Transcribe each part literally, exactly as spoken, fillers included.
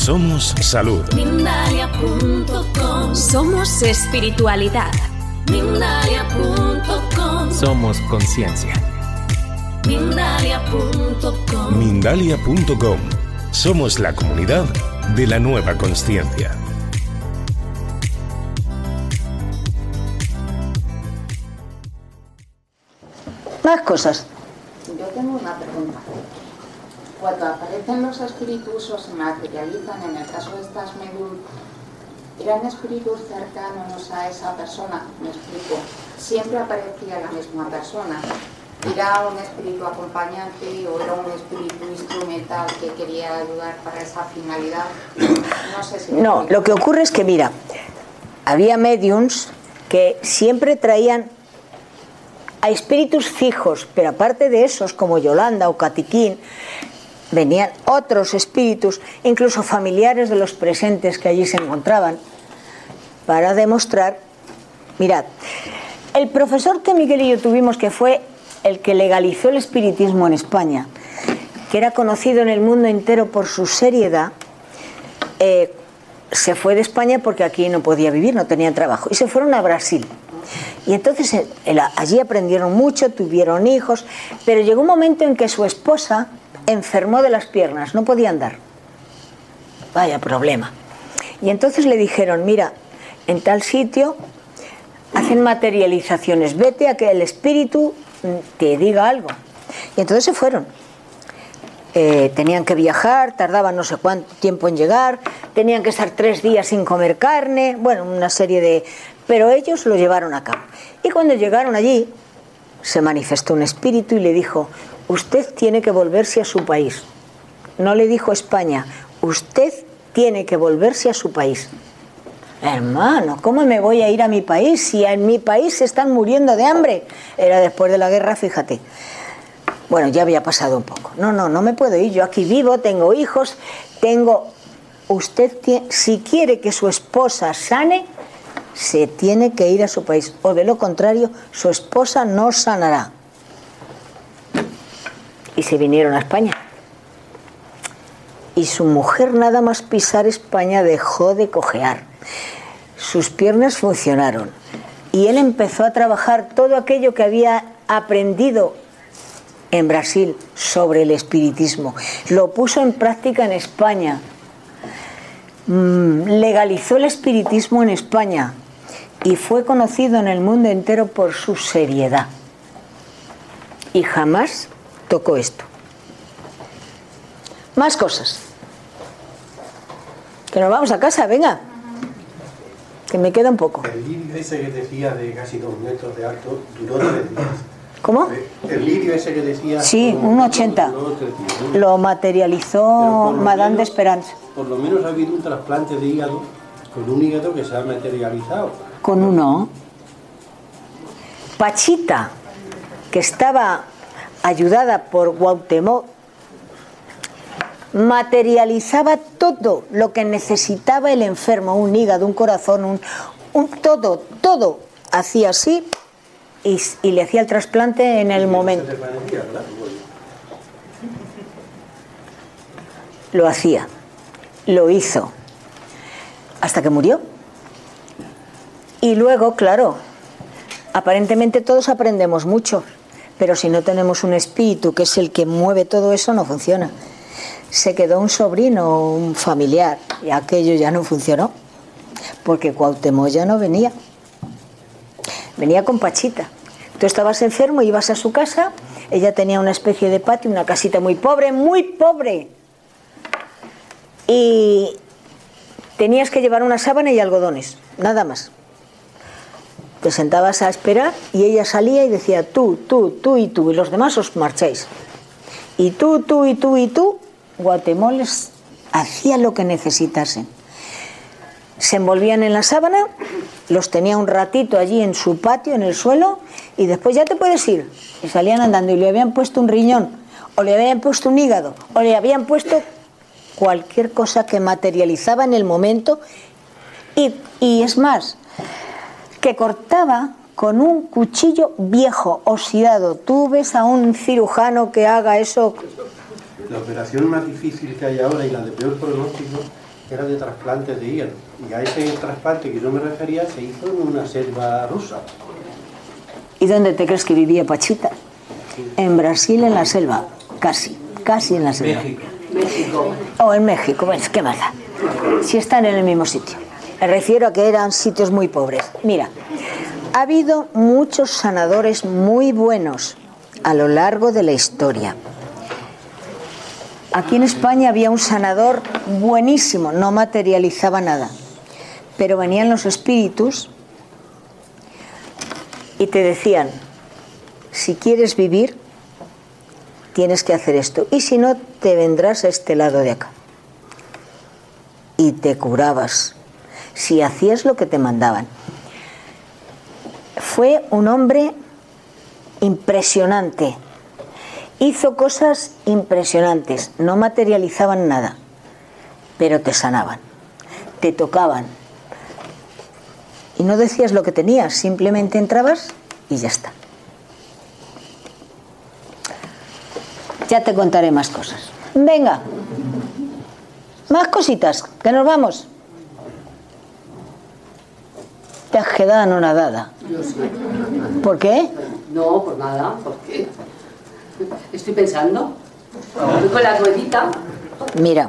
Somos salud. Mindalia punto com. Somos espiritualidad. Mindalia punto com. Somos conciencia. Mindalia punto com. Mindalia punto com. Somos la comunidad de la nueva consciencia. Más cosas. Yo tengo una pregunta. Cuando aparecen los espíritus o se materializan, en el caso de estas médum, ¿eran espíritus cercanos a esa persona? Me explico. Siempre aparecía la misma persona. ¿Era un espíritu acompañante o era un espíritu instrumental que quería ayudar para esa finalidad? No sé si... No, lo que ocurre es que, mira, había mediums que siempre traían a espíritus fijos, pero aparte de esos, como Yolanda o Catiquín, venían otros espíritus, incluso familiares de los presentes que allí se encontraban, para demostrar. Mirad, el profesor que Miguel y yo tuvimos, que fue el que legalizó el espiritismo en España, que era conocido en el mundo entero por su seriedad, eh, se fue de España porque aquí no podía vivir, no tenía trabajo, y se fueron a Brasil. Y entonces eh, allí aprendieron mucho, tuvieron hijos, pero llegó un momento en que su esposa enfermó de las piernas, no podía andar. Vaya problema. Y entonces le dijeron, mira, en tal sitio hacen materializaciones, vete a que el espíritu te diga algo. Y entonces se fueron. Eh, tenían que viajar, tardaban no sé cuánto tiempo en llegar, tenían que estar tres días sin comer carne, bueno, una serie de... Pero ellos lo llevaron a cabo. Y cuando llegaron allí, se manifestó un espíritu y le dijo, usted tiene que volverse a su país. No le dijo España, usted tiene que volverse a su país. Hermano, ¿cómo me voy a ir a mi país si en mi país se están muriendo de hambre? Era después de la guerra, fíjate. Bueno, ya había pasado un poco. No, no, no me puedo ir. Yo aquí vivo, tengo hijos, tengo... Usted, tiene... si quiere que su esposa sane, se tiene que ir a su país. O de lo contrario, su esposa no sanará. Y se vinieron a España. Y su mujer, nada más pisar España, dejó de cojear. Sus piernas funcionaron. Y él empezó a trabajar todo aquello que había aprendido en Brasil sobre el espiritismo. Lo puso en práctica en España. Mm, legalizó el espiritismo en España. Y fue conocido en el mundo entero por su seriedad. Y jamás tocó esto. Más cosas. Que nos vamos a casa, venga. Que me queda un poco. El lirio ese que decía de casi dos metros de alto duró tres días. ¿Cómo? El lirio ese que decía... Sí, un ochenta. Lo materializó Madame de Esperanza. Por lo menos ha habido un trasplante de hígado con un hígado que se ha materializado. Con uno. Pachita, que estaba ayudada por Cuauhtémoc, materializaba todo lo que necesitaba el enfermo, un hígado, un corazón, un, un todo, todo. Hacía así y, y le hacía el trasplante en el momento. Lo hacía, lo hizo, hasta que murió. Y luego, claro, aparentemente todos aprendemos mucho, pero si no tenemos un espíritu que es el que mueve todo eso, no funciona. Se quedó un sobrino, un familiar, y aquello ya no funcionó, porque Cuauhtémoc ya no venía. Venía con Pachita. Tú estabas enfermo, ibas a su casa, ella tenía una especie de patio, una casita muy pobre, muy pobre. Y tenías que llevar una sábana y algodones, nada más. Te sentabas a esperar y ella salía y decía tú, tú, tú y tú, y los demás os marcháis. Y tú, tú y tú y tú, Cuauhtémoc les hacía lo que necesitasen. Se envolvían en la sábana, los tenía un ratito allí en su patio, en el suelo, y después ya te puedes ir. Y salían andando y le habían puesto un riñón, o le habían puesto un hígado, o le habían puesto cualquier cosa que materializaba en el momento. Y, y es más, que cortaba con un cuchillo viejo, oxidado. Tú ves a un cirujano que haga eso. La operación más difícil que hay ahora y la de peor pronóstico que era de trasplantes de hígado. Y a ese trasplante que yo me refería se hizo en una selva rusa. ¿Y dónde te crees que vivía Pachita? En Brasil, en la selva. Casi, casi en la selva. México. México. O en México, bueno, ¿qué más da? Si están en el mismo sitio. Me refiero a que eran sitios muy pobres. Mira, ha habido muchos sanadores muy buenos a lo largo de la historia. Aquí en España había un sanador buenísimo, no materializaba nada, pero venían los espíritus y te decían, si quieres vivir, tienes que hacer esto, y si no, te vendrás a este lado de acá. Y te curabas, si hacías lo que te mandaban. Fue un hombre impresionante. Hizo cosas impresionantes, no materializaban nada, pero te sanaban, te tocaban. Y no decías lo que tenías, simplemente entrabas y ya está. Ya te contaré más cosas. Venga, más cositas, que nos vamos. Te has quedado anonadada. Yo sí. ¿Por qué? No, pues nada, porque estoy pensando. Voy con la ruedita. Mira,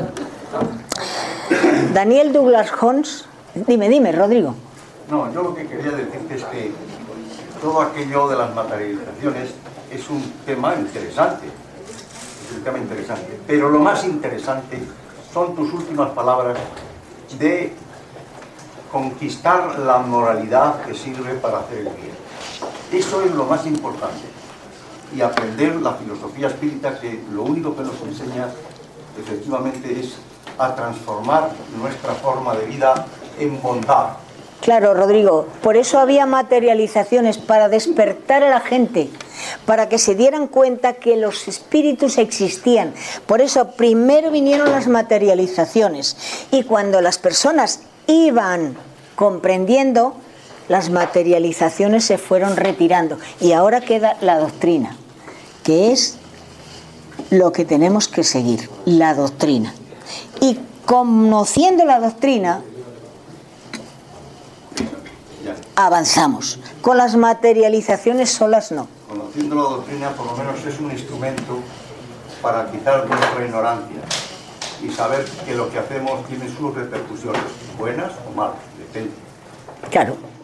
Daniel Douglas Jones, dime, dime, Rodrigo. No, yo lo que quería decirte es que todo aquello de las materializaciones es un tema interesante, es un tema interesante, pero lo más interesante son tus últimas palabras de conquistar la moralidad que sirve para hacer el bien. Eso es lo más importante. Y aprender la filosofía espírita, que lo único que nos enseña efectivamente es a transformar nuestra forma de vida en bondad. Claro, Rodrigo, por eso había materializaciones, para despertar a la gente, para que se dieran cuenta que los espíritus existían. Por eso primero vinieron las materializaciones, y cuando las personas iban comprendiendo, las materializaciones se fueron retirando, y ahora queda la doctrina, que es lo que tenemos que seguir, la doctrina. Y conociendo la doctrina, avanzamos. Con las materializaciones solas no. Conociendo la doctrina, por lo menos es un instrumento para quitar nuestra ignorancia y saber que lo que hacemos tiene sus repercusiones, buenas o malas, depende. Claro.